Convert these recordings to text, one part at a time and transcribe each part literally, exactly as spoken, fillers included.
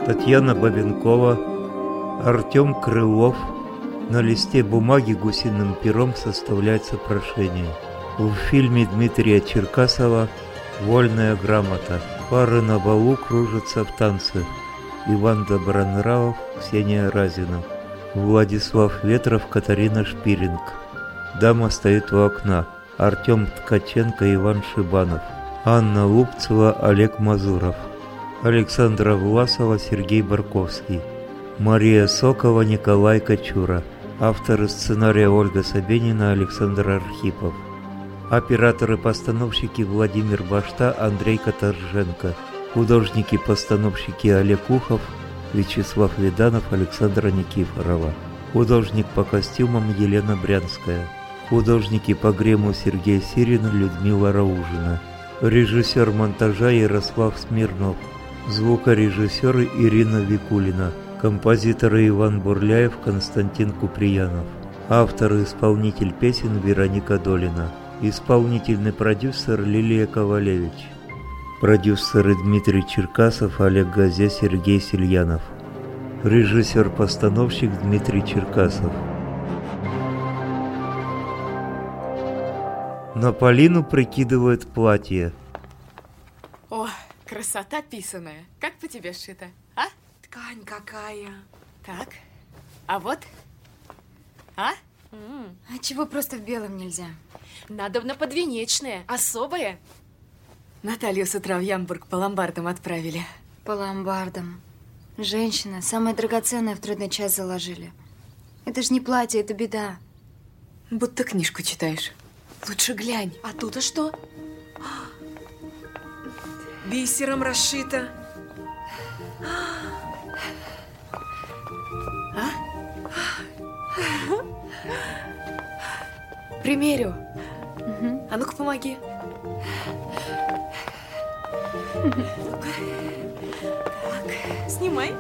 Татьяна Бабенкова, Артем Крылов. На листе бумаги гусиным пером составляется прошение. В фильме Дмитрия Черкасова «Вольная грамота». Пары на балу кружатся в танце. Иван Добронравов, Ксения Разина. Владислав Ветров, Катарина Шпиринг. Дама стоит у окна. Артем Ткаченко, Иван Шибанов. Анна Лупцева, Олег Мазуров. Александра Власова, Сергей Барковский. Мария Сокова, Николай Кочура. Авторы сценария Ольга Собенина, Александр Архипов. Операторы-постановщики Владимир Башта, Андрей Каторженко. Художники-постановщики Олег Ухов, Вячеслав Виданов, Александра Никифорова. Художник по костюмам Елена Брянская. Художники по гриму Сергей Сирин, Людмила Раужина. Режиссер монтажа Ярослав Смирнов. Звукорежиссеры Ирина Викулина. Композиторы Иван Бурляев, Константин Куприянов. Автор и исполнитель песен Вероника Долина. Исполнительный продюсер Лилия Ковалевич. Продюсеры Дмитрий Черкасов, Олег Газе, Сергей Сильянов. Режиссер-постановщик Дмитрий Черкасов. На Полину прикидывает платье. О, красота писаная. Как по тебе сшито, а? Ткань какая. Так, а вот? А? М-м. А чего просто в белом нельзя? Надобно подвенечное, особое. Наталью с утра в Ямбург по ломбардам отправили. По ломбардам. Женщина, самое драгоценное в трудный час заложили. Это ж не платье, это беда. Будто книжку читаешь. Лучше глянь. А тут-то что? Бисером расшито. А? Примерю. Угу. А ну-ка, помоги. Так, снимай.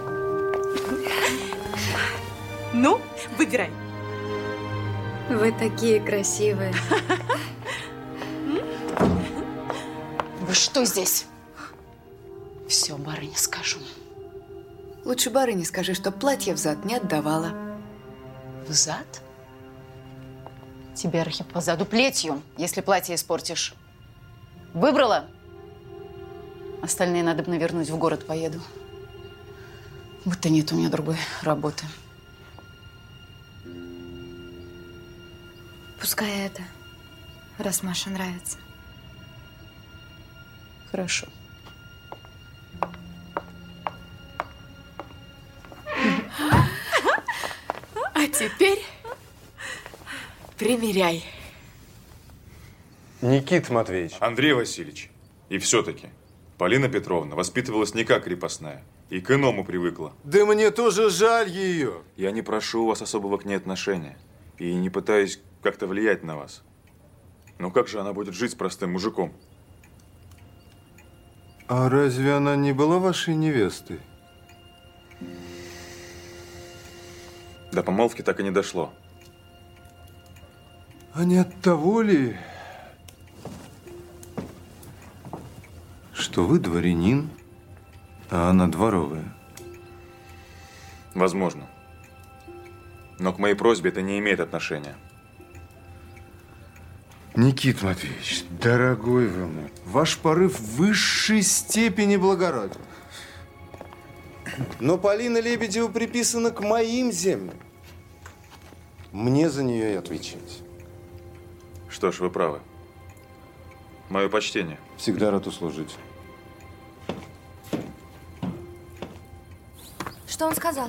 Ну, выбирай. Вы такие красивые. Вы что здесь? Все, барыне скажу. Лучше барыне скажи, что платье взад не отдавала. Взад? Тебе, Архип, позаду плетью, если платье испортишь. Выбрала? Остальные надо бы навернуть, в город поеду. Будто нет у меня другой работы. Пускай это, раз Маше нравится. Хорошо. А теперь примеряй. Никита Матвеевич. Андрей Васильевич, и все-таки Полина Петровна воспитывалась не как крепостная и к иному привыкла. Да мне тоже жаль ее. Я не прошу у вас особого к ней отношения и не пытаюсь как-то влиять на вас. Но как же она будет жить с простым мужиком? А разве она не была вашей невестой? До помолвки так и не дошло. А не от того ли, что вы дворянин, а она дворовая? Возможно. Но к моей просьбе это не имеет отношения. Никита Матвеевич, дорогой вы мой, ваш порыв в высшей степени благороден. Но Полина Лебедева приписана к моим землям. Мне за нее и отвечать. Что ж, вы правы. Мое почтение. Всегда рад услужить. Что он сказал?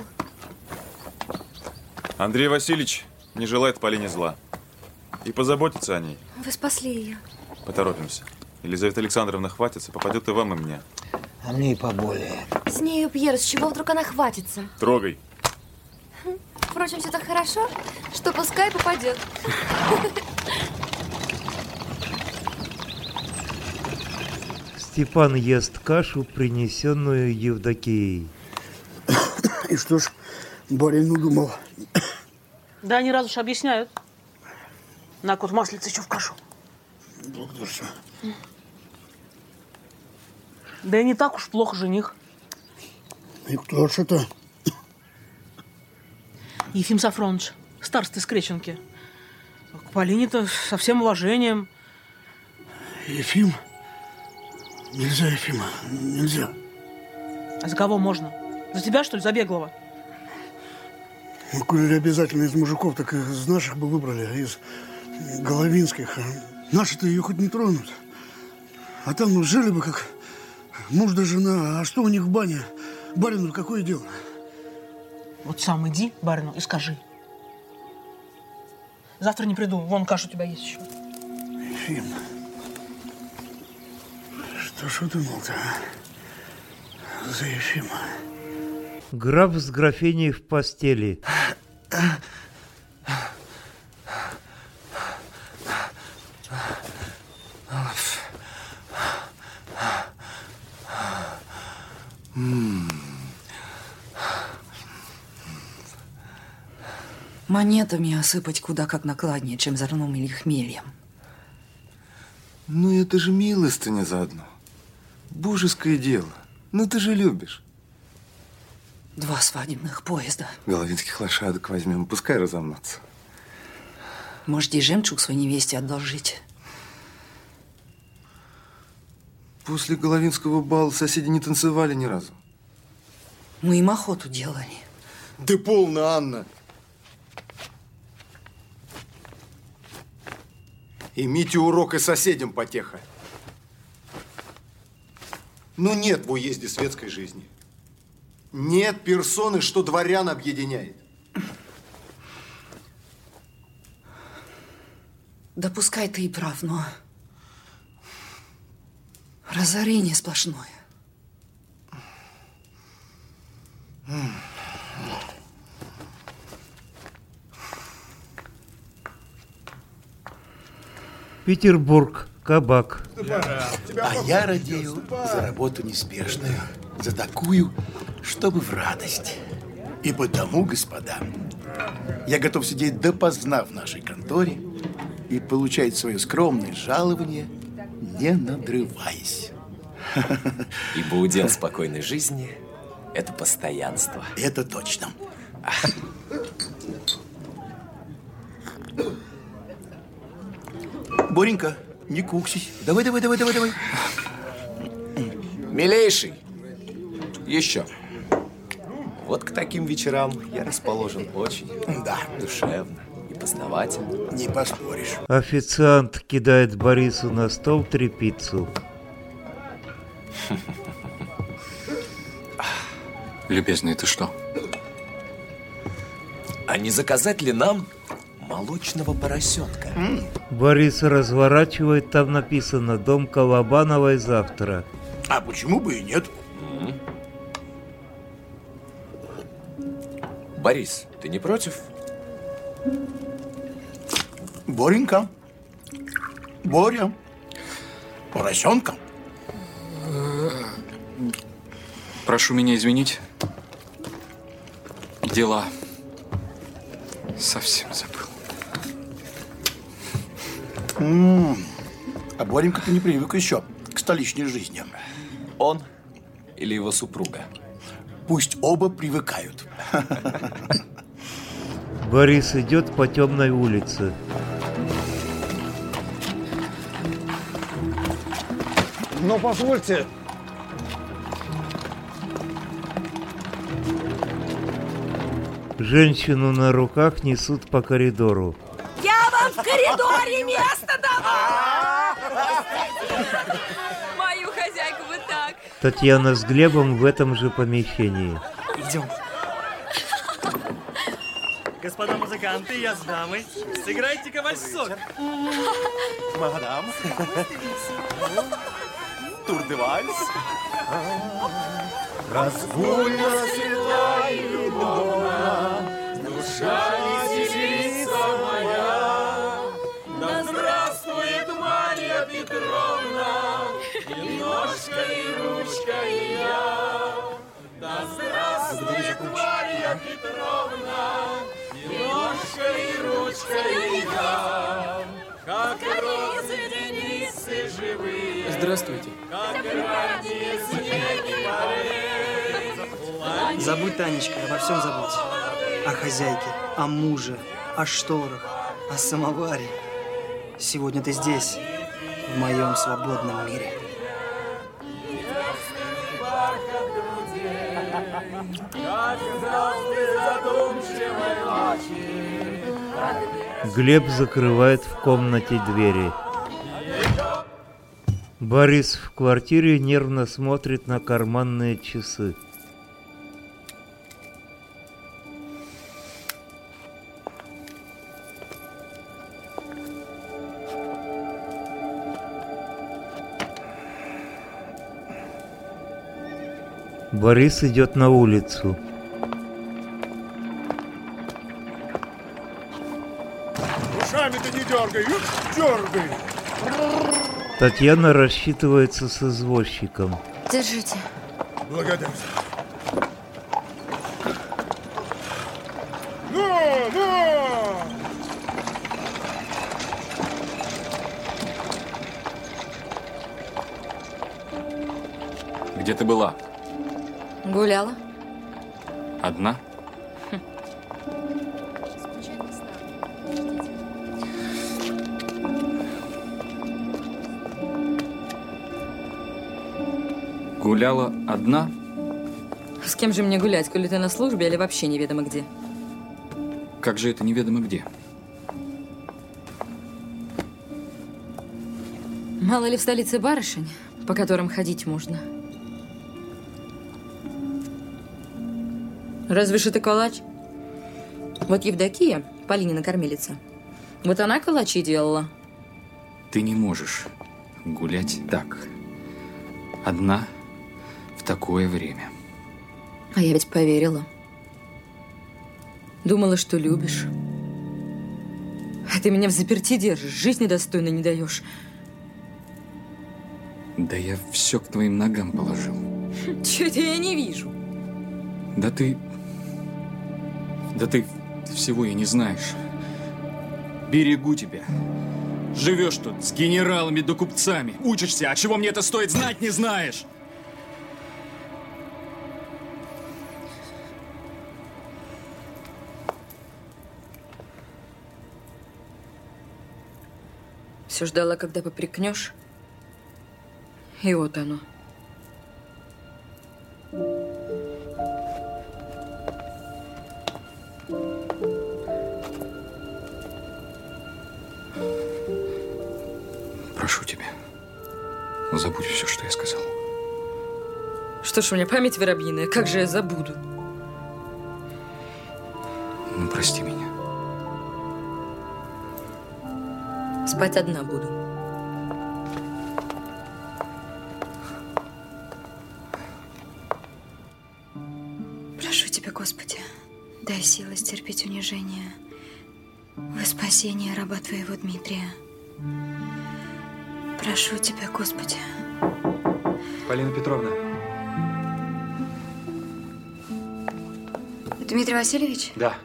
Андрей Васильевич не желает Полине зла. И позаботиться о ней. Вы спасли ее. Поторопимся. Елизавета Александровна хватится, попадет и вам, и мне. А мне и поболее. С нею, Пьер, с чего вдруг она хватится? Трогай. Впрочем, все так хорошо, что пускай попадет. Степан ест кашу, принесенную Евдокией. И что ж, барин удумал? Да они раз уж объясняют. На кот маслица еще в кашу. Благодарствую. Да и не так уж плохо жених. И кто ж это? Ефим Сафроныч, староста из Креченки. К Полине-то со всем уважением. Ефим? Нельзя, Ефима, нельзя. А за кого можно? За тебя, что ли, за Беглого? Ну, коли обязательно из мужиков, так из наших бы выбрали, а из головинских. Наши-то ее хоть не тронут. А там, ну, жили бы как муж да жена. А что у них в бане? Барину какое дело? Вот сам иди к барину и скажи. Завтра не приду, вон каша у тебя есть еще. Ефим, что ж удумал-то, а? За Ефима. Граф с графиней в постели. Монетами осыпать куда как накладнее, чем зерном или хмельем. Ну, это же милостыня заодно. Божеское дело. Ну, ты же любишь. Два свадебных поезда. Головинских лошадок возьмем, пускай разомнутся. Можете и жемчуг своей невесте одолжить. После Головинского бала соседи не танцевали ни разу. Мы им охоту делали. Да полно, Анна. Имите урок и соседям потеха. Ну, нет в уезде светской жизни. Нет персоны, что дворян объединяет. Да пускай ты и прав, но разорение сплошное. Петербург. Кабак. А я радею за работу неспешную, за такую, чтобы в радость. И потому, господа, я готов сидеть допоздна в нашей конторе и получать свое скромное жалование, не надрываясь. Ибо удел спокойной жизни – это постоянство. Это точно. Боренька, не куксись. Давай, давай, давай, давай, давай. Милейший, еще. Вот к таким вечерам я расположен очень да. душевно и познавательно. Не поспоришь. Официант кидает Борису на стол тряпицу. Любезный, ты что? А не заказать ли нам молочного поросенка? Борис разворачивает, там написано «Дом Колобановой завтра». А почему бы и нет? Борис, ты не против? Боренька. Боря. Поросенка. Прошу меня извинить. Дела. Совсем забыл. М-м-м. А Боренька-то не привык еще к столичной жизни. Он или его супруга? Пусть оба привыкают. Борис идет по темной улице. Но позвольте. Женщину на руках несут по коридору. Я вам в коридоре место дала! Мою хозяйку вы так. Татьяна с Глебом в этом же помещении. Идем. Господа музыканты, я с дамой. Сыграйте-ка вальсок. Мадам. Тур-де-вальс. Разгульно светлая луна, душа веселится моя. Да здравствует Марья Петровна, и ножка, и ручка, и я. Да здравствует Марья Петровна, и ножка, и ручка, и я. Как розы Денисы живые. Здравствуйте. Как ранние снеги поры. Забудь, Танечка, обо всем забудь. О хозяйке, о муже, о шторах, о самоваре. Сегодня ты здесь, в моем свободном мире. Глеб закрывает в комнате двери. Борис в квартире нервно смотрит на карманные часы. Борис идет на улицу. Ушами-то не дергай, дергай. Татьяна рассчитывается с извозчиком. Держите. Благодарю. Ну, ну! Где ты была? Гуляла. Одна? Гуляла одна? С кем же мне гулять, коли ты на службе или вообще неведомо где? Как же это неведомо где? Мало ли в столице барышень, по которым ходить можно. Разве ж это калач? Вот Евдокия, Полинина кормилица, вот она калачи делала. Ты не можешь гулять так. Одна в такое время. А я ведь поверила. Думала, что любишь. А ты меня в заперти держишь, жизни достойно не даешь. Да я все к твоим ногам положил. Чего-то я не вижу. Да ты... Да ты всего и не знаешь. Берегу тебя. Живешь тут с генералами да купцами. Учишься, а чего мне это стоит, знать не знаешь. Все ждала, когда попрекнешь. И вот оно. Прошу тебя, забудь все, что я сказал. Что ж, у меня память воробьиная, как же я забуду? Ну, прости меня. Спать одна буду. Прошу тебя, Господи, дай силы стерпеть унижение во спасение раба Твоего Дмитрия. Прошу тебя, Господи. Полина Петровна. Дмитрий Васильевич? Да.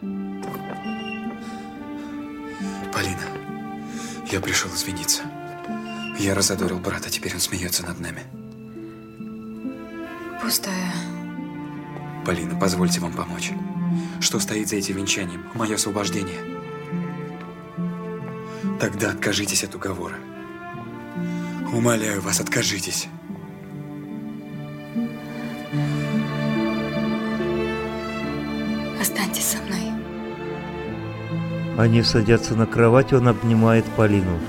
Полина, я пришел извиниться. Я разодорил брата, теперь он смеется над нами. Пустая. Полина, позвольте вам помочь. Что стоит за этим венчанием? Мое освобождение. Тогда откажитесь от уговора. Умоляю вас, откажитесь. Останьтесь со мной. Они садятся на кровать, он обнимает Полину.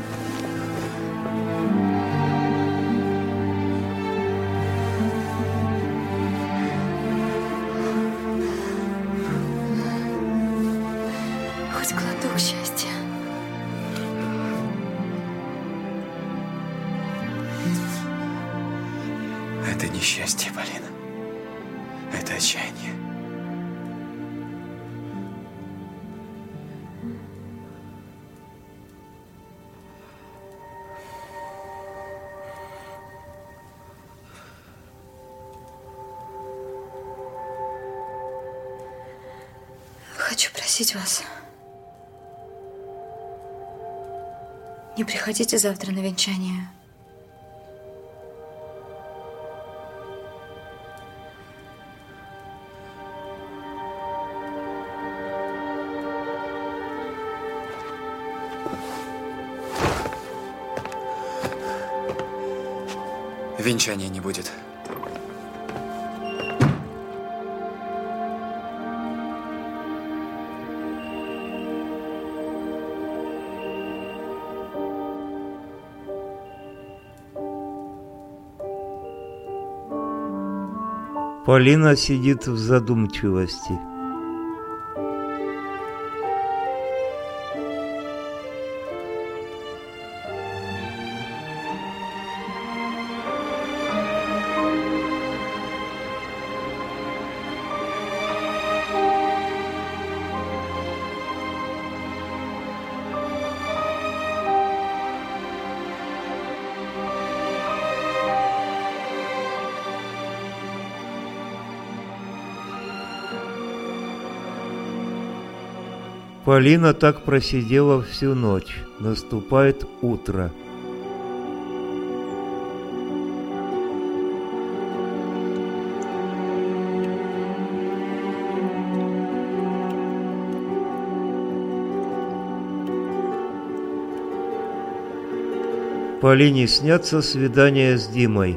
Хоть глоток счастья. Это не счастье, Полина. Это отчаяние. Хочу просить вас. Не приходите завтра на венчание. Венчания не будет. Полина сидит в задумчивости. Полина так просидела всю ночь. Наступает утро. Полине снятся свидания с Димой.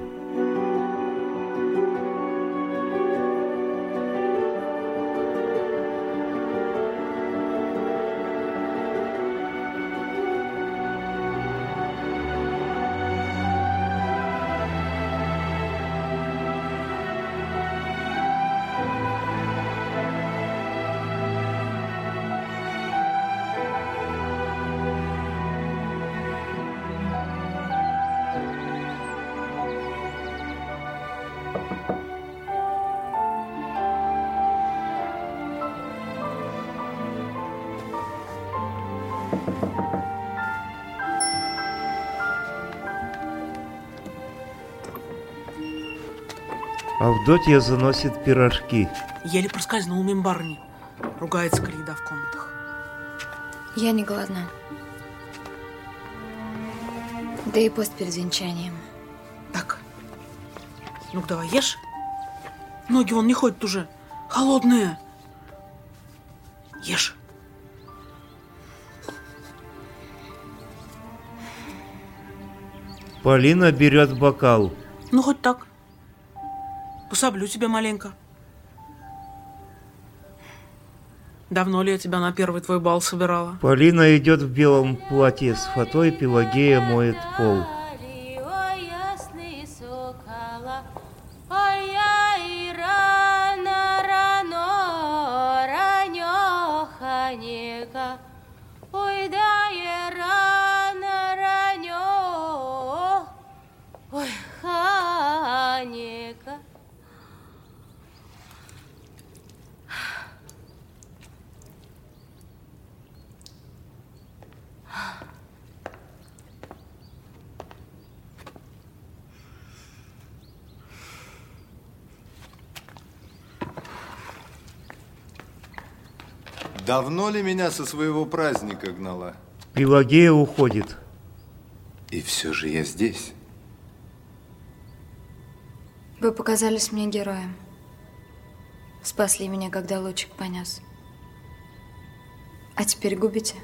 Авдотья заносит пирожки. Еле проскользнул мимо барыни. Ругается, коли еда в комнатах. Я не голодна. Да и пост перед венчанием. Так. Ну-ка давай, ешь. Ноги вон не ходят уже. Холодные. Ешь. Полина берет бокал. Ну, хоть так. Пособлю тебя маленько. Давно ли я тебя на первый твой бал собирала? Полина идет в белом платье с фатой, Пелагея моет пол. Давно ли меня со своего праздника гнала? Пелагея уходит. И все же я здесь. Вы показались мне героем. Спасли меня, когда лучик понес. А теперь губите.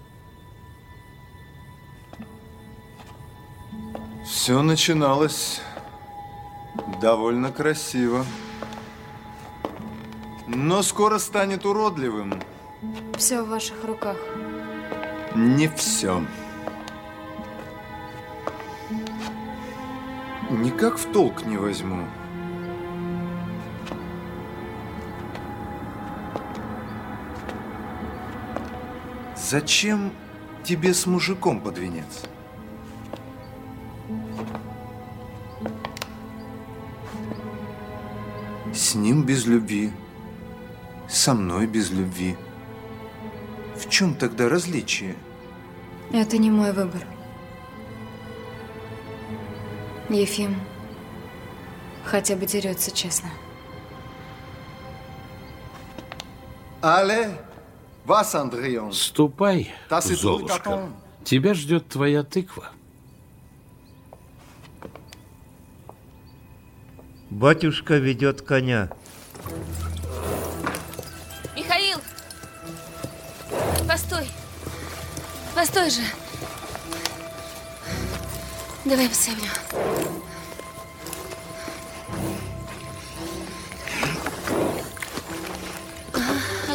Все начиналось довольно красиво. Но скоро станет уродливым. Все в ваших руках. Не все. Никак в толк не возьму. Зачем тебе с мужиком под венец? С ним без любви, со мной без любви. В чем тогда различие? Это не мой выбор. Ефим хотя бы дерется честно. Але, вас, Андреон. Ступай, Золушка. Тебя ждет твоя тыква. Батюшка ведет коня. Михаил! Постой! Постой же! Давай посемню.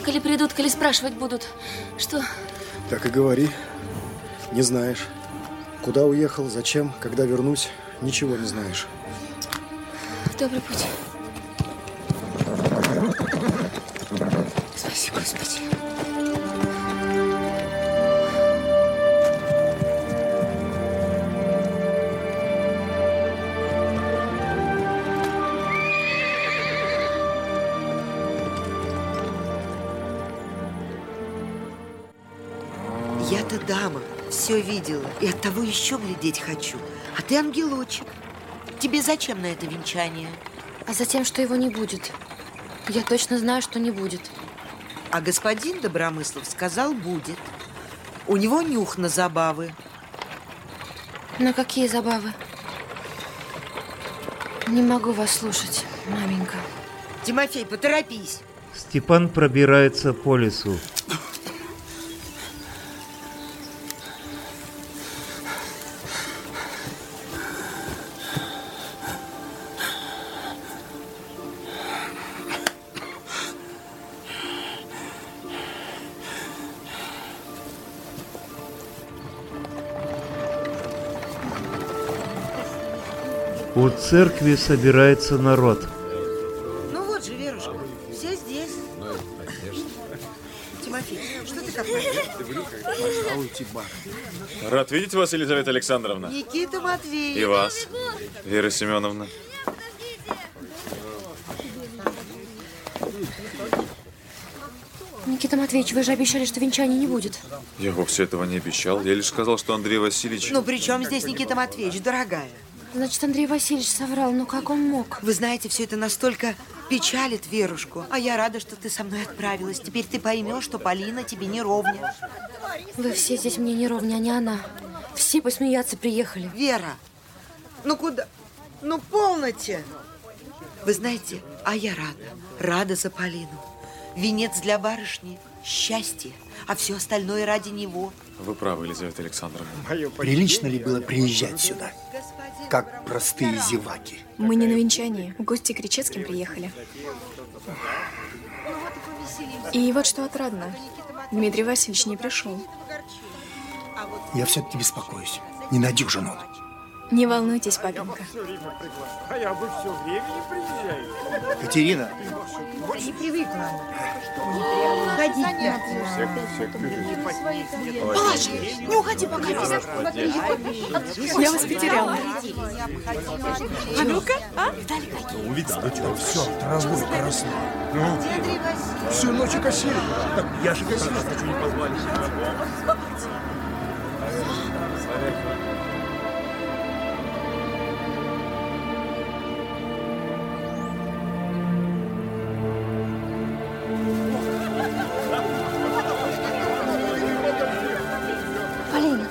А коли придут, коли спрашивать будут, что? Так и говори. Не знаешь. Куда уехал, зачем, когда вернусь, ничего не знаешь. Добрый путь. Спасибо, Господи. Я-то дама, все видела, и оттого еще глядеть хочу. А ты ангелочек. Тебе зачем на это венчание? А затем, что его не будет. Я точно знаю, что не будет. А господин Добромыслов сказал, будет. У него нюх на забавы. На какие забавы? Не могу вас слушать, маменька. Тимофей, поторопись. Степан пробирается по лесу. У церкви собирается народ. Ну вот же, Верушка, все здесь. Тимофей, что ты как Рад видеть вас, Елизавета Александровна. Никита Матвеевич. И вас, Вера Семеновна. Никита Матвеевич, вы же обещали, что венчания не будет. Я вовсе этого не обещал. Я лишь сказал, что Андрей Васильевич... Ну, при чем здесь Никита Матвеевич, дорогая? Значит, Андрей Васильевич соврал. Ну, как он мог? Вы знаете, все это настолько печалит Верушку. А я рада, что ты со мной отправилась. Теперь ты поймешь, что Полина тебе не ровня. Вы все здесь мне не ровня, а не она. Все посмеяться приехали. Вера, ну куда? Ну, полноте. Вы знаете, а я рада. Рада за Полину. Венец для барышни – счастье, а все остальное ради него. Вы правы, Елизавета Александровна. Прилично ли было приезжать сюда, как простые зеваки? Мы не на венчании, в гости к Кричевским приехали. И вот что отрадно, Дмитрий Васильевич не пришел. Я все-таки беспокоюсь. Не на дюжину. Не волнуйтесь, папенька. А я бы все время не приезжаю. Катерина. Не привыкла. Уходи. Палач, не уходи пока. Я вас потеряла. А ну-ка, а? Увидел, дочка, все, травой поросло. Ну, всю ночь косили. Так я же косил, что не позвали. Полина.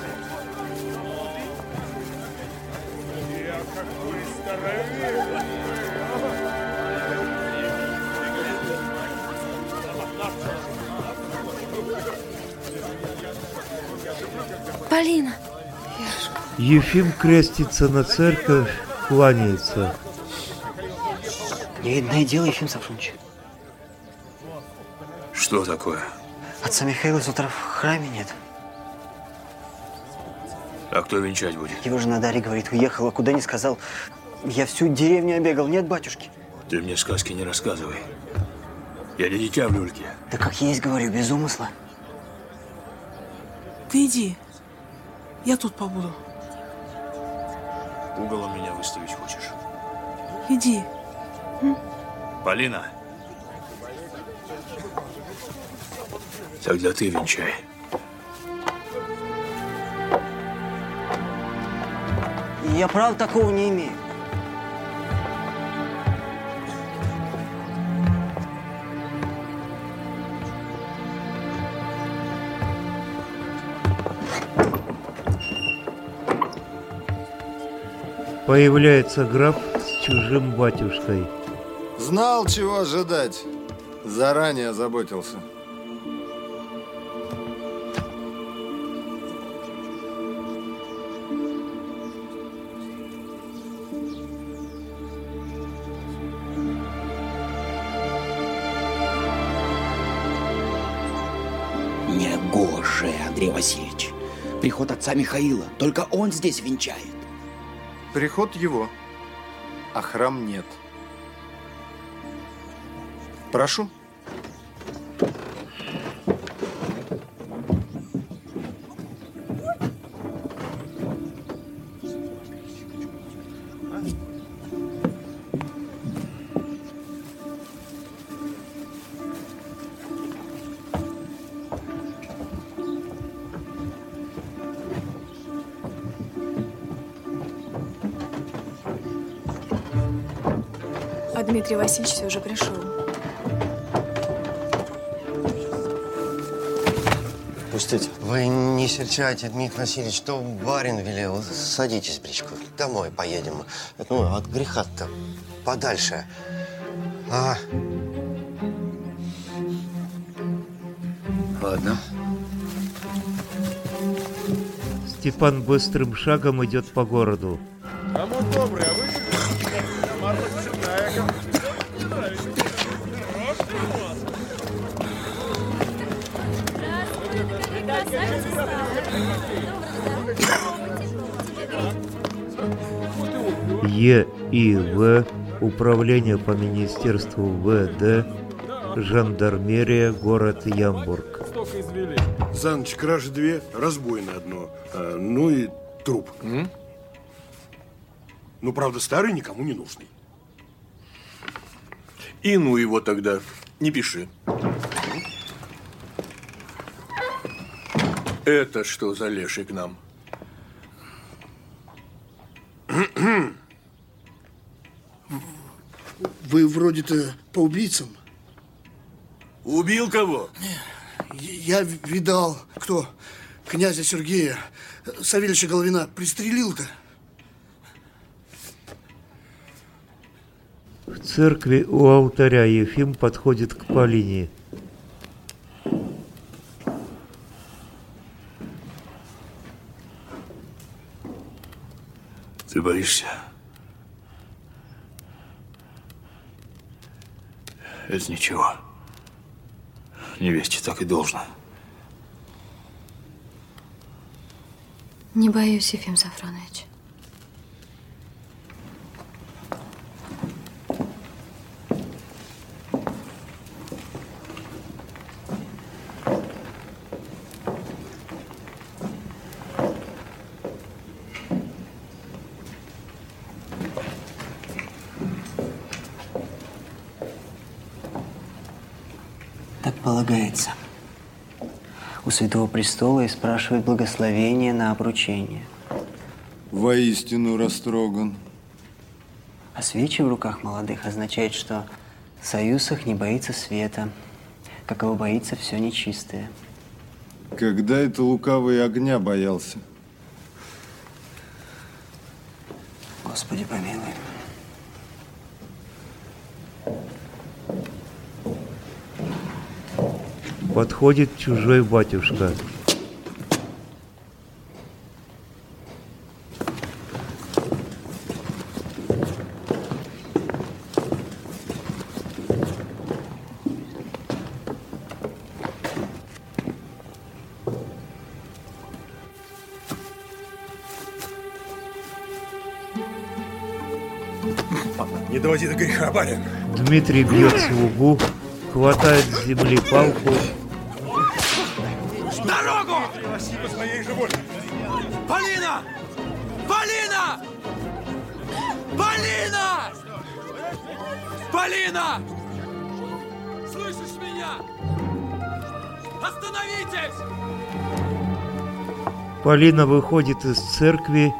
Полина. Ефим крестится на церковь, кланяется. Невидное дело, Ефим Сафронович. Что такое? Отца Михаила с утра в храме нет. А кто венчать будет? Его жена Дарья говорит, уехала, куда не сказал. Я всю деревню обегал, нет батюшки. Ты мне сказки не рассказывай. Я не дитя в люльке. Да как есть, говорю, без умысла. Ты иди, я тут побуду. Уголом меня выставить хочешь? Иди. М? Полина. Тогда ты венчай. Я прав такого не имею. Появляется граф с чужим батюшкой. Знал, чего ожидать. Заранее заботился. уже, Андрей Васильевич. Приход отца Михаила. Только он здесь венчает. Приход его, а храм нет. Прошу. А Дмитрий Васильевич все же пришел. Пустите. Вы не серчайте, Дмитрий Васильевич, что барин велел. Садитесь, Бричку, домой поедем. Ну, от греха-то подальше. А... Ладно. Степан быстрым шагом идет по городу. Кому добрый, а вы Е И В, Управление по Министерству В Д, Жандармерия, город Ямбург. За ночь кражи две, разбой на одно, а, ну и труп. М? Ну, правда, старый, никому не нужный. И ну его тогда, не пиши. Это что за леший к нам? Вы вроде-то по убийцам. Убил кого? Я видал, кто князя Сергея Савельича Головина пристрелил-то. В церкви у алтаря Ефим подходит к Полине. Ты боишься? Это ничего. Невесте так и должно. Не боюсь, Ефим Сафронович. Так полагается. У Святого Престола и спрашивает благословение на обручение. Воистину растроган. А свечи в руках молодых означает, что союз их не боится света, как его боится все нечистое. Когда это лукавый огня боялся? Господи, помилуй. Подходит чужой батюшка. Не доводи до греха, барин. Дмитрий бьет слугу, хватает с земли палку. Дорогу! По своей же воле. Полина! Полина! Полина! Полина! Слышишь меня? Остановитесь! Полина выходит из церкви.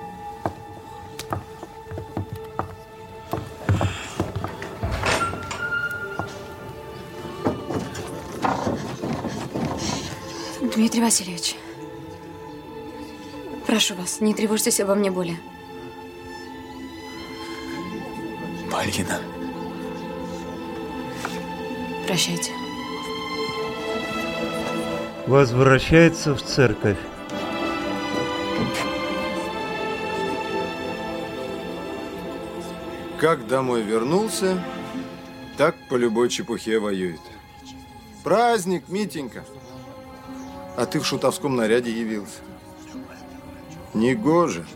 Дмитрий Васильевич, прошу вас, не тревожьтесь обо мне более. Полина. Прощайте. Возвращается в церковь. Как домой вернулся, так по любой чепухе воюет. Праздник, Митенька. А ты в шутовском наряде явился. Негоже.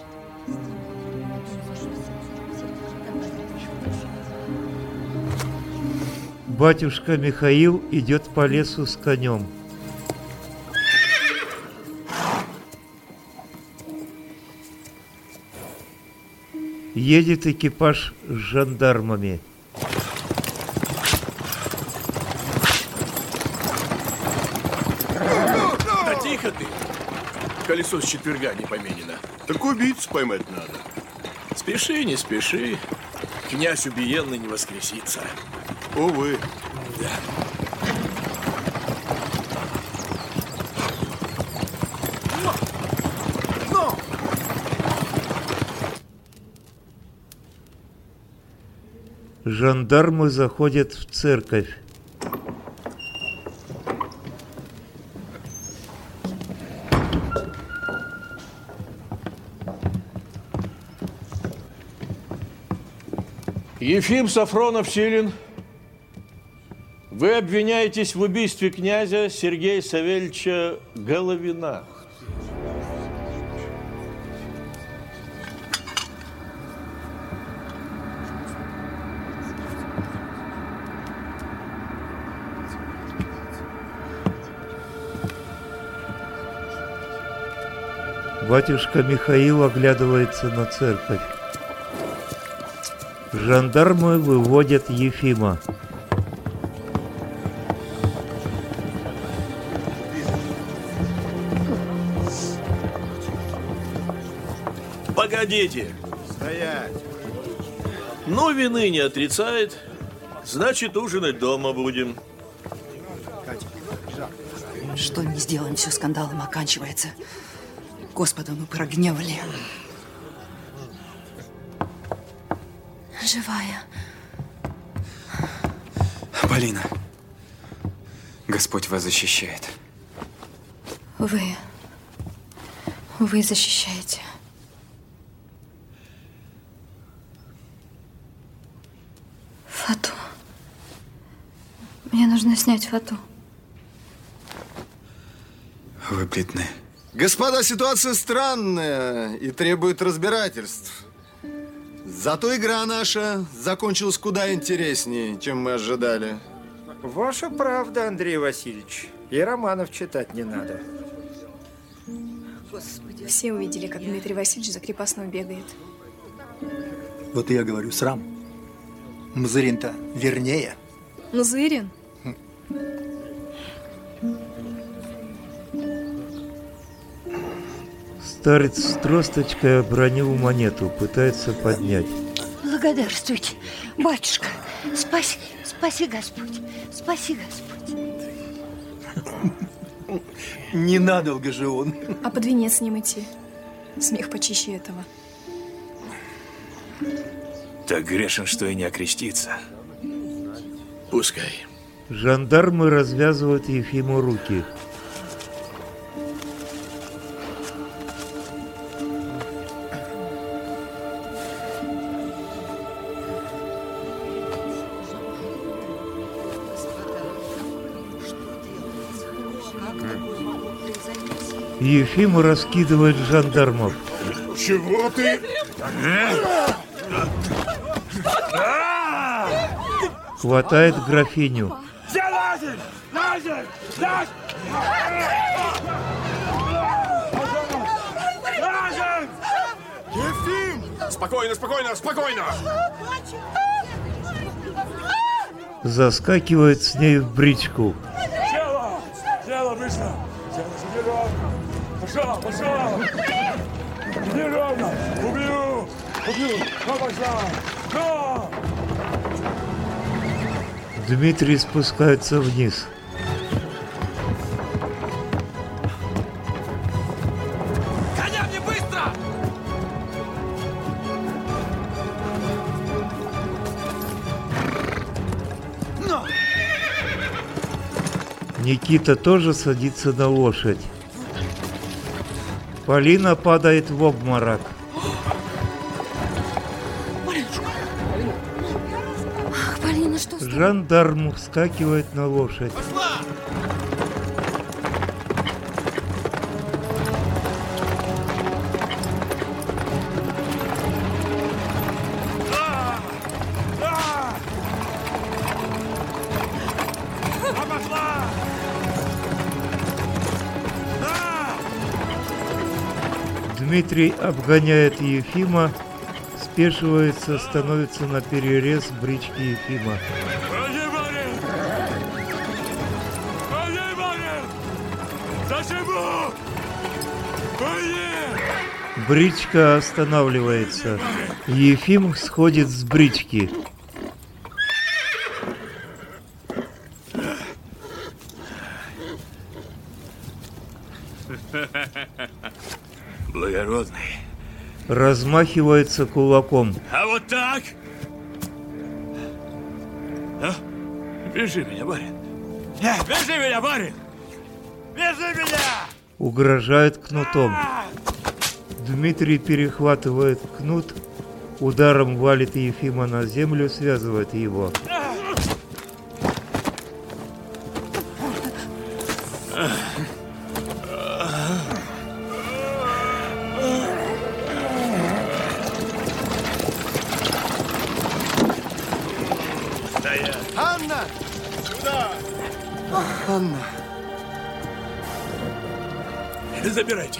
Батюшка Михаил идет по лесу с конем. Едет экипаж с жандармами. Да тихо ты! Колесо с четверга не поменено. Так убийцу поймать надо. Спеши, не спеши. Князь убиенный не воскресится. Увы. Да. Но! Жандармы заходят в церковь. Ефим Сафронов-Силин, вы обвиняетесь в убийстве князя Сергея Савельевича Головина. Батюшка Михаил оглядывается на церковь. Жандармы выводят Ефима. Погодите. Стоять. Ну, вины не отрицает, значит, ужинать дома будем. Что не сделаем, все скандалом оканчивается. Господа, мы прогневали. Живая. Полина, Господь вас защищает. Вы... Вы защищаете. Фату. Мне нужно снять фату. Вы бледны. Господа, ситуация странная и требует разбирательств. Зато игра наша закончилась куда интереснее, чем мы ожидали. Ваша правда, Андрей Васильевич. И романов читать не надо. Все увидели, как Дмитрий Васильевич за крепостным бегает. Вот и я говорю, срам. Мзырин-то вернее. Мзырин? Старец с тросточкой обронил монету, пытается поднять. Благодарствуйте, батюшка. Спаси, спаси Господь. Спаси Господь. Ненадолго же он. А под венец с ним идти. Смех почище этого. Так грешен, что и не окрестится. Пускай. Жандармы развязывают Ефиму руки. Ефим раскидывает жандармов. Чего ты? Хватает графиню. Ефим! Спокойно, спокойно, спокойно! Заскакивает с ней в бричку. Дело! Дело быстро! Дело, пошел, пошел! Неровно! Убью! Убью! Ну, пошла! Ну! Дмитрий спускается вниз. Коня мне быстро! Но! Никита тоже садится на лошадь. Полина падает в обморок. Ах, Полина, что с тобой? Жандарм вскакивает на лошадь. Дмитрий обгоняет Ефима, спешивается, становится на перерез брички Ефима. Бричка останавливается. Ефим сходит с брички. Благородный. Размахивается кулаком. А вот так? А? Бежи меня, барин. Бежи меня, барин! Бежи меня! Угрожает кнутом. Дмитрий перехватывает кнут, ударом валит Ефима на землю, связывает его. Анна! Сюда! Анна! Забирайте.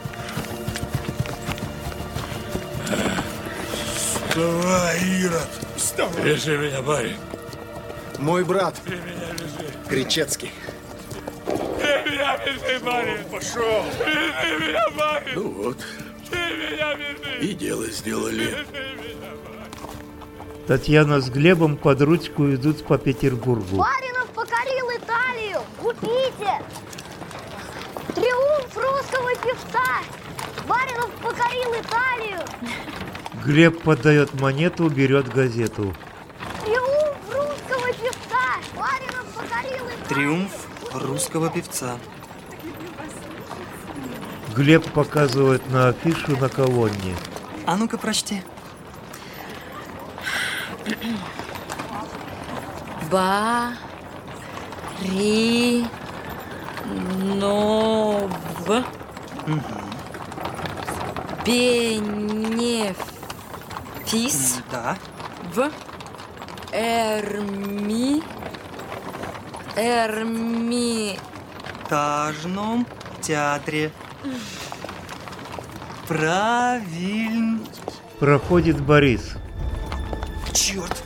Вставай, Ирод! Вставай! Бежи меня, барин! Мой брат! Ты меня бежи! Кричецкий! Ты меня бежи, барин! Пошел! Бежи меня, барин! Ну вот. Ты меня бежи! И дело сделали. Татьяна с Глебом под ручку идут по Петербургу. Баринов покорил Италию! Купите! Триумф русского певца! Баринов покорил Италию! Глеб подает монету, берет газету. Триумф русского певца! Баринов покорил Италию! Триумф русского певца. Глеб показывает на афишу на колонне. А ну-ка, прочти. Ба-ри-нов. Бенефис. Да. В Эрми. Эрми. Тажном театре. Правильно. Проходит Борис. Черт.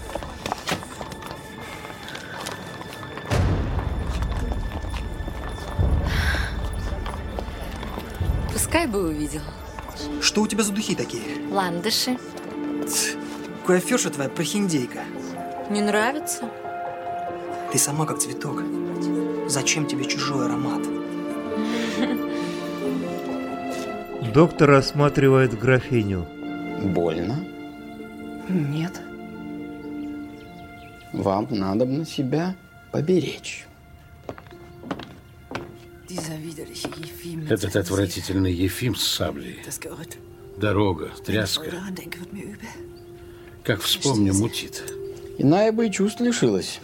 Пускай бы увидел. Что у тебя за духи такие? Ландыши. Куаферша твоя прохиндейка. Не нравится? Ты сама как цветок. Зачем тебе чужой аромат? Доктор осматривает графиню. Больно? Нет. Вам надо на себя поберечь. Этот отвратительный Ефим с саблей. Дорога, тряска. Как вспомню, мутит. Иная бы и чувств лишилась.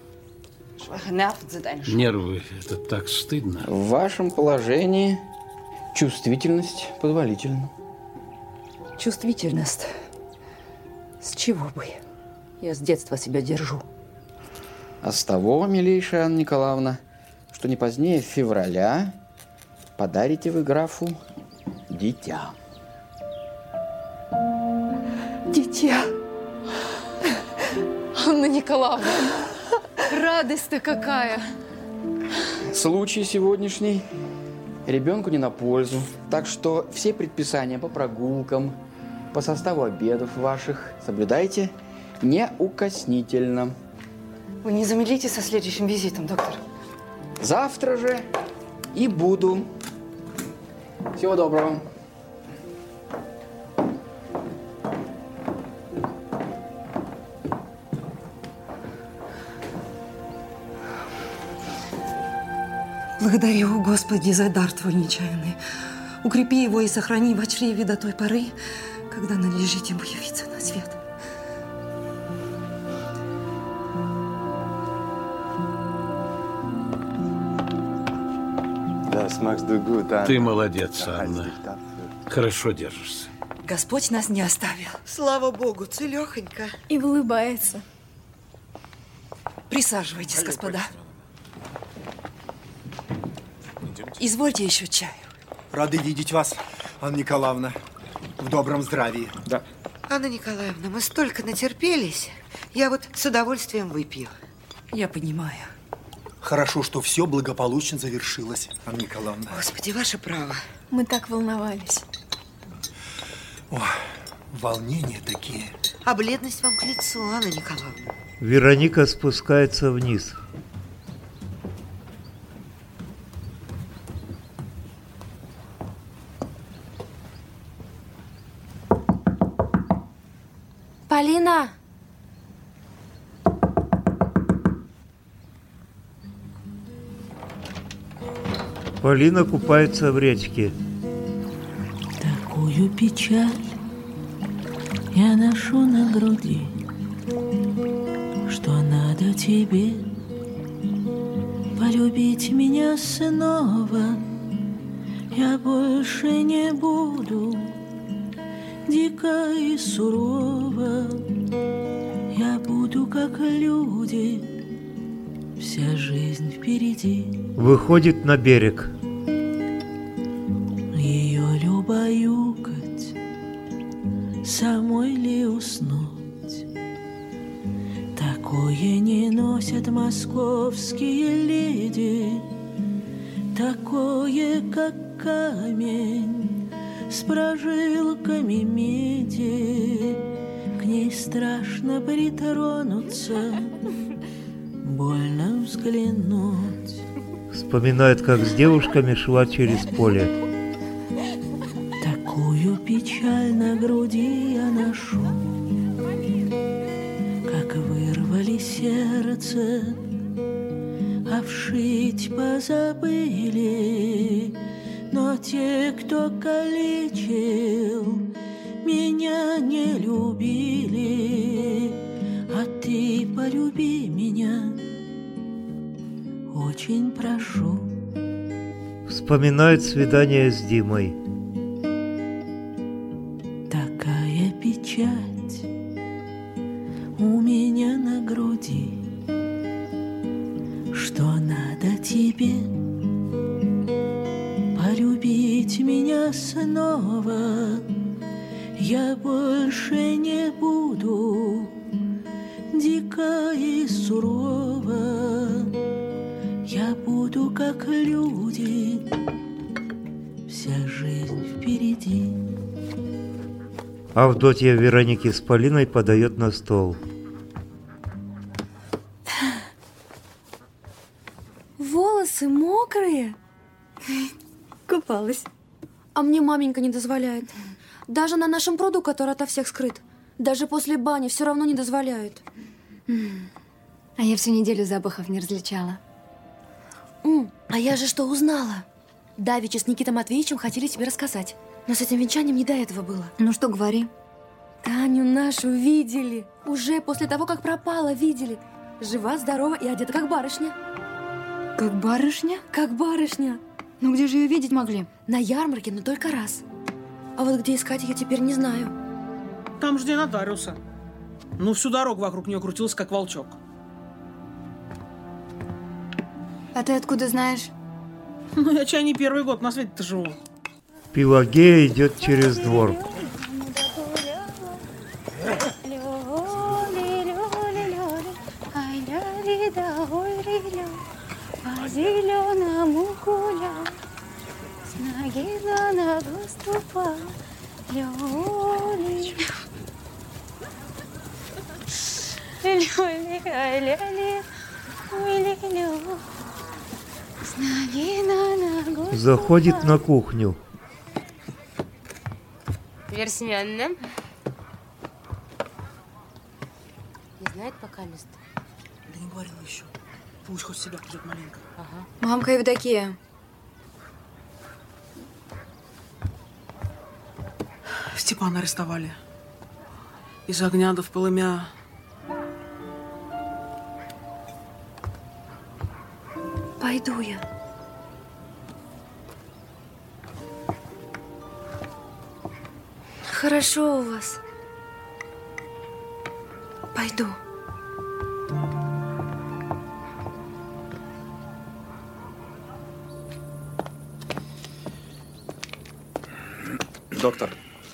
Нервы, это так стыдно. В вашем положении чувствительность позволительна. Чувствительность? С чего бы? Я с детства себя держу. А с того, милейшая Анна Николаевна, что не позднее февраля подарите вы графу дитя. Дитя. Анна Николаевна, радость-то какая. Случай сегодняшний ребенку не на пользу. Так что все предписания по прогулкам, по составу обедов ваших соблюдайте неукоснительно. Вы не замедлите со следующим визитом, доктор? Завтра же и буду. Всего доброго. Благодарю, Господи, за дар Твой нечаянный. Укрепи его и сохрани во чреве до той поры, когда надлежит ему явиться на свет. Ты молодец, Анна. Хорошо держишься. Господь нас не оставил. Слава Богу, целехонько. И улыбается. Присаживайтесь, господа. Извольте еще чаю. Рады видеть вас. Анна Николаевна, в добром здравии. Да. Анна Николаевна, мы столько натерпелись. Я вот с удовольствием выпью. Я понимаю. Хорошо, что все благополучно завершилось, Анна Николаевна. Господи, ваше право. Мы так волновались. О, волнения такие. А бледность вам к лицу, Анна Николаевна. Вероника спускается вниз. Полина! Полина купается в речке. Такую печаль я ношу на груди, что надо тебе полюбить меня снова. Я больше не буду дико и сурова. Я буду как люди, вся жизнь впереди. Выходит на берег. Ее любоюкать, самой ли уснуть? Такое не носят московские леди, такое, как камень с прожилками меди. К ней страшно притронуться, больно взглянуть. Вспоминает, как с девушками шла через поле. Такую печаль на груди я ношу, как вырвали сердце, а вшить позабыли. Но те, кто калечил, меня не любили. А ты полюби меня, очень прошу. Вспоминает свидание с Димой. Такая печать у меня на груди, что надо тебе полюбить меня снова. Я больше не буду дико и сурова. Я буду как люди, вся жизнь впереди. Авдотья Веронике с Полиной подает на стол. Волосы мокрые. Купалась. А мне маменька не дозволяет. Даже на нашем пруду, который ото всех скрыт. Даже после бани все равно не дозволяют. А я всю неделю запахов не различала. М, а я же что узнала? Давеча с Никитой Матвеевичем хотели тебе рассказать. Но с этим венчанием не до этого было. Ну что, говори. Таню нашу видели. Уже после того, как пропала, видели. Жива, здорова и одета как барышня. Как барышня? Как барышня. Ну где же ее видеть могли? На ярмарке, но только раз. А вот где искать ее теперь не знаю. Там жди нотариуса. Ну, всю дорогу вокруг нее крутился, как волчок. А ты откуда знаешь? Ну, я чай не первый год на свете-то живу. Пелагея идет через двор. По зеленому гуля, с ноги на ногу ступа, люли. Люли, ля-ли, ули-лю, с ноги на ногу. Заходит на кухню. Версменная. Не знает пока место? Да не говорила еще. Пусть хоть себя придет маленько. Ага. Мамка Евдокия. Степана арестовали. Из огня до в полымя. Пойду я. Хорошо у вас. Пойду. Доктор,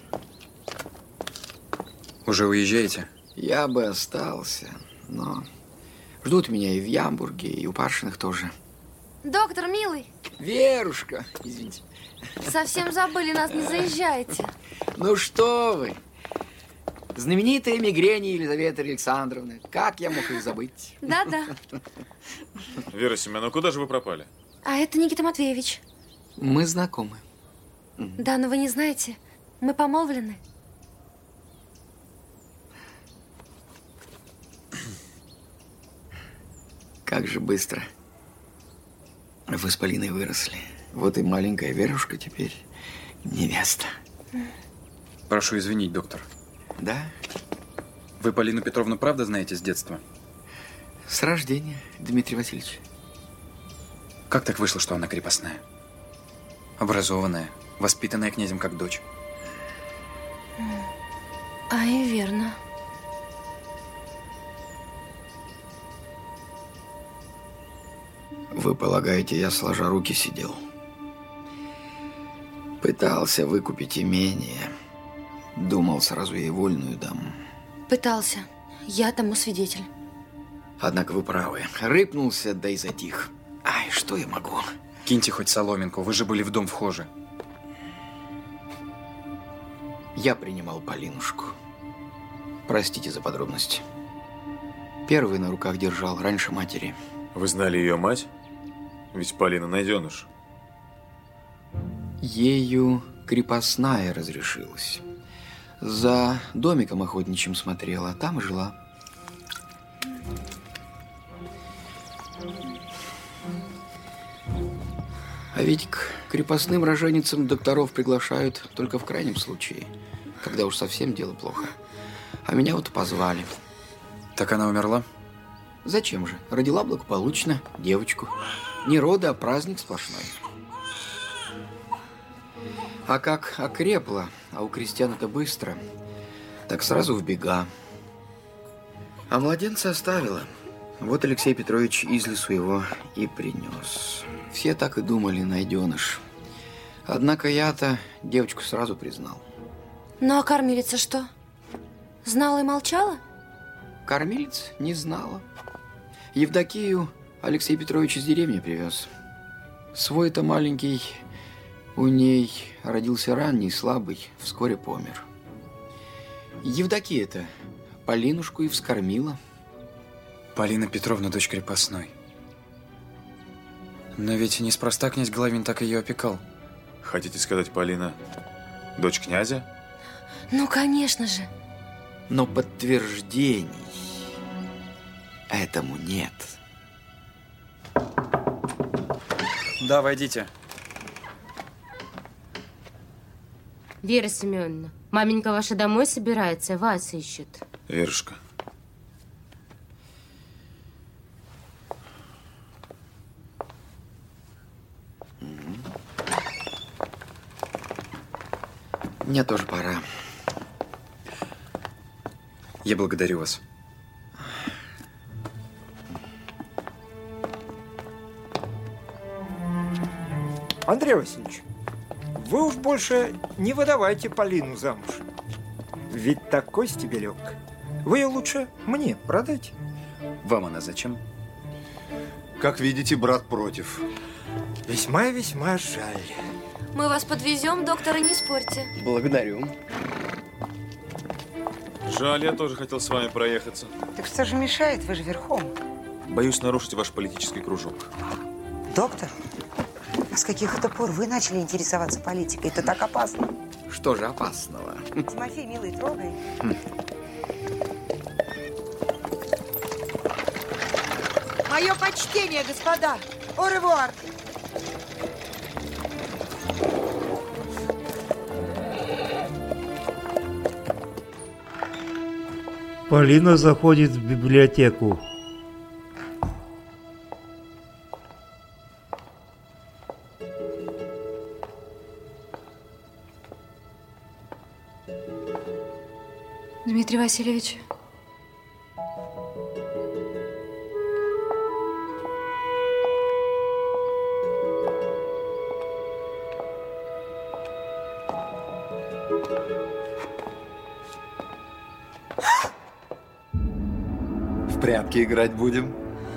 уже уезжаете? Я бы остался, но ждут меня и в Ямбурге, и у Паршиных тоже. Доктор, милый. Верушка, извините. Совсем забыли, нас не заезжаете. Ну что вы. Знаменитые мигрени Елизаветы Александровны. Как я мог их забыть? Да-да. Вера Семеновна, куда же вы пропали? А это Никита Матвеевич. Мы знакомы. Да, но вы не знаете, мы помолвлены. Как же быстро. Вы с Полиной выросли. Вот и маленькая Верушка теперь невеста. Прошу извинить, доктор. Да? Вы Полину Петровну правда знаете с детства? С рождения, Дмитрий Васильевич. Как так вышло, что она крепостная? Образованная, воспитанная князем как дочь. А и верно. Вы полагаете, я сложа руки сидел? Пытался выкупить имение. Думал, сразу ей вольную дам. Пытался. Я тому свидетель. Однако вы правы. Рыпнулся, да и затих. Ай, что я могу? Киньте хоть соломинку, вы же были в дом вхожи. Я принимал Полинушку. Простите за подробности. Первый на руках держал, раньше матери. Вы знали ее мать? Ведь Полина найденыш. Ею крепостная разрешилась. За домиком охотничьим смотрела, там и жила. А ведь к крепостным роженицам докторов приглашают только в крайнем случае, когда уж совсем дело плохо. А меня вот позвали. Так она умерла? Зачем же? Родила благополучно девочку. Не роды, а праздник сплошной. А как окрепла, а у крестьян это быстро, так сразу в бега. А младенца оставила. Вот Алексей Петрович из лесу его и принес. Все так и думали, найденыш. Однако я-то девочку сразу признал. Ну а кормилица что? Знала и молчала? Кормилица не знала. Евдокию Алексей Петрович из деревни привез. Свой-то маленький у ней родился ранний, слабый, вскоре помер. Евдокия-то Полинушку и вскормила. Полина Петровна, дочь крепостной. Но ведь неспроста князь Головин так ее опекал. Хотите сказать, Полина, дочь князя? Ну, конечно же. Но подтверждений этому нет. Да, войдите. Вера Семеновна, маменька ваша домой собирается, вас ищет. Верушка. Мне тоже пора. Я благодарю вас. Андрей Васильевич, вы уж больше не выдавайте Полину замуж. Ведь такой стебелек. Вы ее лучше мне продайте. Вам она зачем? Как видите, брат против. Весьма и весьма жаль. Мы вас подвезем, доктор, и не спорьте. Благодарю. Жаль, я тоже хотел с вами проехаться. Так что же мешает? Вы же верхом. Боюсь нарушить ваш политический кружок. Доктор, а с каких это пор вы начали интересоваться политикой? Это так опасно. Что же опасного? Тимофей, милый, трогай. Мое почтение, господа. Au-revoir. Полина заходит в библиотеку. Дмитрий Васильевич. прятки играть будем?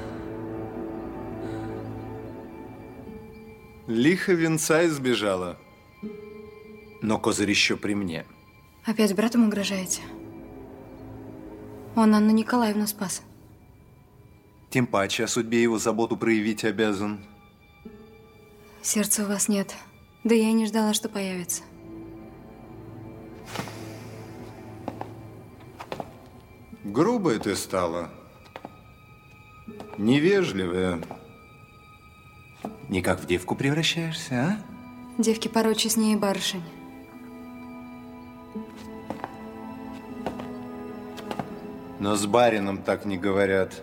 Лихо венца избежала. Но козырь еще при мне. Опять братом угрожаете? Он Анну Николаевну спас. Тем паче о судьбе его заботу проявить обязан. Сердца у вас нет. Да я и не ждала, что появится. Грубая ты стала. Невежливая. Никак в девку превращаешься, а? Девки порой честнее барышень. Но с барином так не говорят.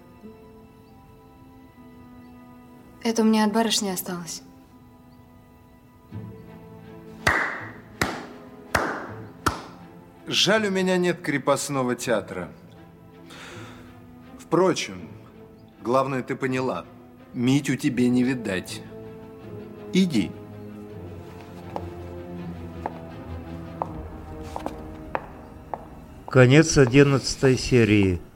Это у меня от барышни осталось. Жаль, у меня нет крепостного театра. Впрочем, главное, ты поняла. Митю тебе не видать. Иди. Конец одиннадцатой серии.